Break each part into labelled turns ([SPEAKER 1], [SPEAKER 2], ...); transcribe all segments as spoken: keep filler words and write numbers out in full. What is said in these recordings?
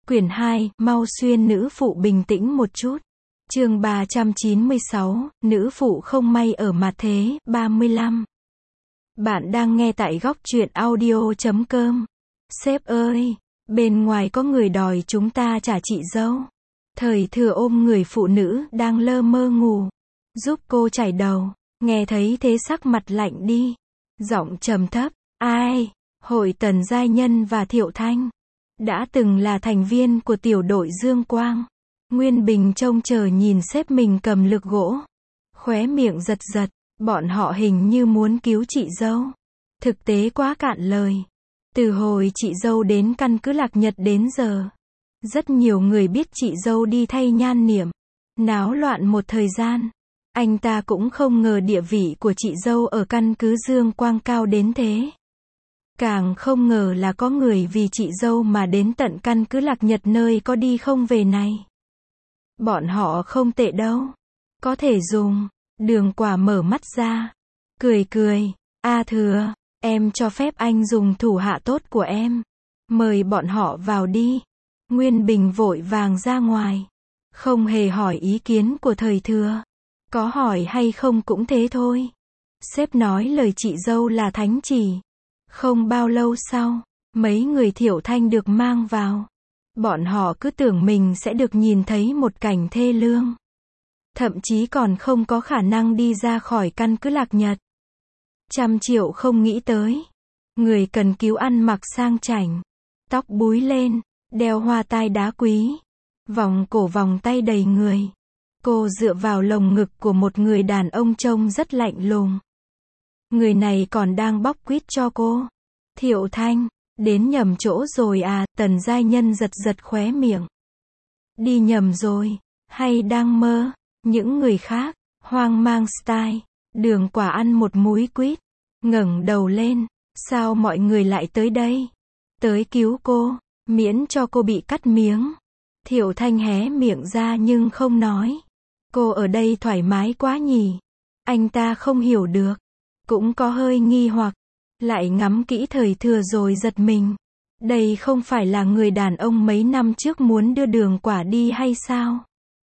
[SPEAKER 1] Quyển hai, mau xuyên nữ phụ bình tĩnh một chút. Chương ba trăm chín mươi sáu, nữ phụ không may ở mặt thế, ba mươi lăm. Bạn đang nghe tại góc truyện audio chấm com. Sếp ơi, bên ngoài có người đòi chúng ta trả chị dâu. Thời Thừa ôm người phụ nữ đang lơ mơ ngủ, giúp cô chải đầu, nghe thấy thế sắc mặt lạnh đi. Giọng trầm thấp, ai? Hội Tần Giai Nhân và Thiệu Thanh đã từng là thành viên của tiểu đội Dương Quang. Nguyên Bình trông chờ nhìn sếp mình cầm lược gỗ, khóe miệng giật giật, bọn họ hình như muốn cứu chị dâu. Thực tế quá cạn lời. Từ hồi chị dâu đến căn cứ Lạc Nhật đến giờ, rất nhiều người biết chị dâu đi thay nhan niệm, náo loạn một thời gian. Anh ta cũng không ngờ địa vị của chị dâu ở căn cứ Dương Quang cao đến thế. Càng không ngờ là có người vì chị dâu mà đến tận căn cứ Lạc Nhật nơi có đi không về này. Bọn họ không tệ đâu. Có thể dùng. Đường Quả mở mắt ra, cười cười. A Thừa, em cho phép anh dùng thủ hạ tốt của em. Mời bọn họ vào đi. Nguyên Bình vội vàng ra ngoài, không hề hỏi ý kiến của Thời Thừa. Có hỏi hay không cũng thế thôi. Sếp nói lời chị dâu là thánh chỉ. Không bao lâu sau, mấy người Thiệu Thanh được mang vào. Bọn họ cứ tưởng mình sẽ được nhìn thấy một cảnh thê lương. Thậm chí còn không có khả năng đi ra khỏi căn cứ Lạc Nhật. Trăm triệu không nghĩ tới. Người cần cứu ăn mặc sang chảnh, tóc búi lên, đeo hoa tai đá quý, vòng cổ vòng tay đầy người. Cô dựa vào lồng ngực của một người đàn ông trông rất lạnh lùng. Người này còn đang bóc quýt cho cô. Thiệu Thanh, đến nhầm chỗ rồi à? Tần Giai Nhân giật giật khóe miệng. Đi nhầm rồi, hay đang mơ? Những người khác, hoang mang style. Đường Quả ăn một múi quýt, ngẩng đầu lên. Sao mọi người lại tới đây? Tới cứu cô, miễn cho cô bị cắt miếng. Thiệu Thanh hé miệng ra nhưng không nói. Cô ở đây thoải mái quá nhỉ? Anh ta không hiểu được, cũng có hơi nghi hoặc, lại ngắm kỹ Thời Thừa rồi giật mình. Đây không phải là người đàn ông mấy năm trước muốn đưa Đường Quả đi hay sao?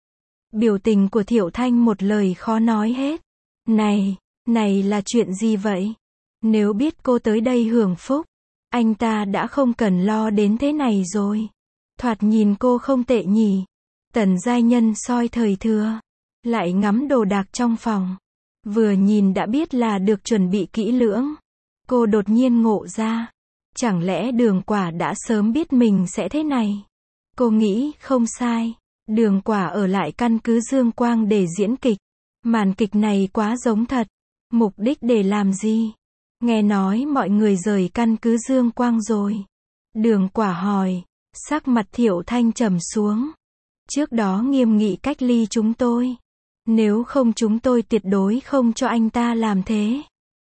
[SPEAKER 1] Biểu tình của Thiệu Thanh một lời khó nói hết. Này, này là chuyện gì vậy? Nếu biết cô tới đây hưởng phúc, anh ta đã không cần lo đến thế này rồi. Thoạt nhìn cô không tệ nhỉ? Tần Giai Nhân soi Thời Thừa, lại ngắm đồ đạc trong phòng. Vừa nhìn đã biết là được chuẩn bị kỹ lưỡng. Cô đột nhiên ngộ ra. Chẳng lẽ Đường Quả đã sớm biết mình sẽ thế này? Cô nghĩ không sai. Đường Quả ở lại căn cứ Dương Quang để diễn kịch. Màn kịch này quá giống thật. Mục đích để làm gì? Nghe nói mọi người rời căn cứ Dương Quang rồi. Đường Quả hỏi. Sắc mặt Thiệu Thanh trầm xuống. Trước đó nghiêm nghị cách ly chúng tôi. Nếu không chúng tôi tuyệt đối không cho anh ta làm thế.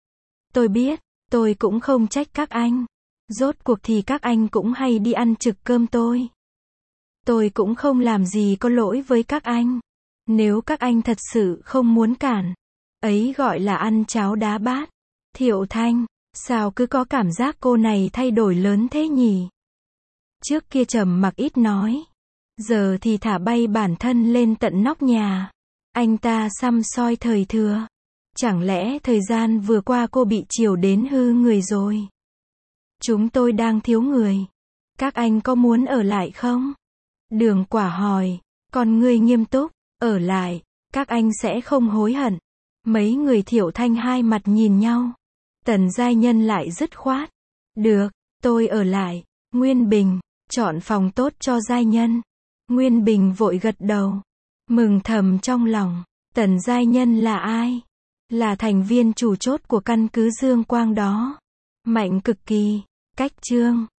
[SPEAKER 1] Tôi biết, tôi cũng không trách các anh. Rốt cuộc thì các anh cũng hay đi ăn trực cơm tôi. Tôi cũng không làm gì có lỗi với các anh. Nếu các anh thật sự không muốn cản, ấy gọi là ăn cháo đá bát. Thiệu Thanh, sao cứ có cảm giác cô này thay đổi lớn thế nhỉ? Trước kia trầm mặc ít nói, giờ thì thả bay bản thân lên tận nóc nhà. Anh ta săm soi Thời Thừa. Chẳng lẽ thời gian vừa qua cô bị chiều đến hư người rồi? Chúng tôi đang thiếu người. Các anh có muốn ở lại không? Đường Quả hỏi. Còn người nghiêm túc. Ở lại, các anh sẽ không hối hận. Mấy người Thiệu Thanh hai mặt nhìn nhau. Tần Giai Nhân lại dứt khoát. Được, tôi ở lại. Nguyên Bình, chọn phòng tốt cho Giai Nhân. Nguyên Bình vội gật đầu. Mừng thầm trong lòng. Tần Giai Nhân là ai? Là thành viên chủ chốt của căn cứ Dương Quang đó. Mạnh cực kỳ. Cách chương